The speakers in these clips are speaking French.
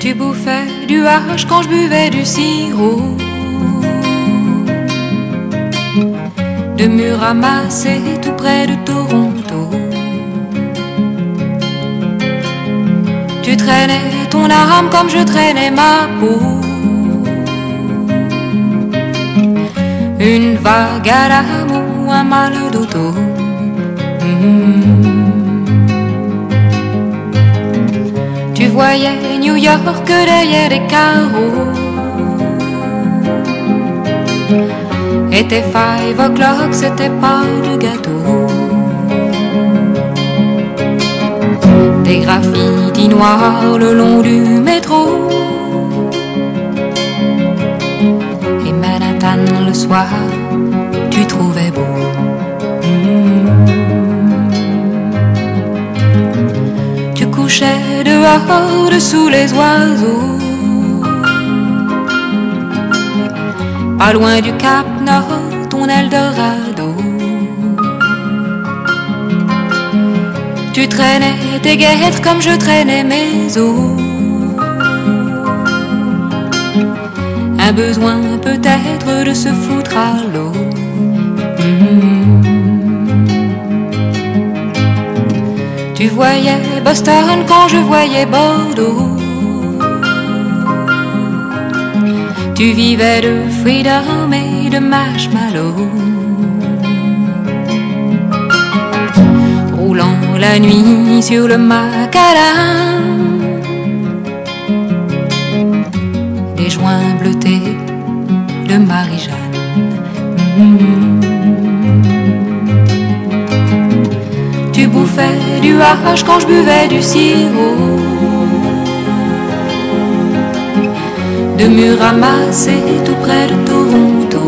Tu bouffais du hache quand je buvais du sirop. De murs ramassés tout près de Toronto. Tu traînais ton âme comme je traînais ma peau. Une vague à l'âme ou un mal de dos. Tu voyais New York derrière les carreaux. Et tes 5 o'clock, c'était pas du gâteau. Des graffitis noirs le long du métro. Et Manhattan le soir, tu trouvais beau. Tu couchais dehors dessous les oiseaux. Pas loin du Cap Nord, ton Eldorado. Tu traînais tes guêtres comme je traînais mes os. Un besoin peut-être de se foutre à l'eau. Tu voyais Boston quand je voyais Bordeaux. Tu vivais de freedom et de marshmallow. Roulant la nuit sur le macadam. Des joints bleutés de Marie-Jeanne. Tu bouffais du hache quand je buvais du sirop. De murs ramassés tout près de Toronto.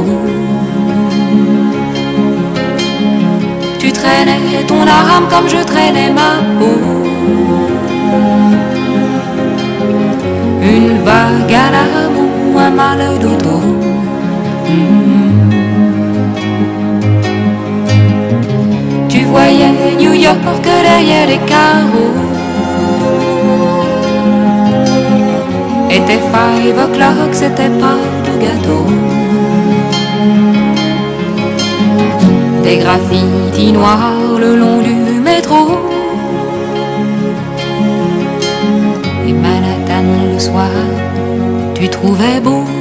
Tu traînais ton âme comme je traînais ma peau. Une vague à l'âme ou un mal de dos. Tu voyais New York derrière les carreaux. Et tes 5 o'clock, c'était pas du gâteau. Des graffitis noirs le long du métro. Et Manhattan le soir, tu trouvais beau.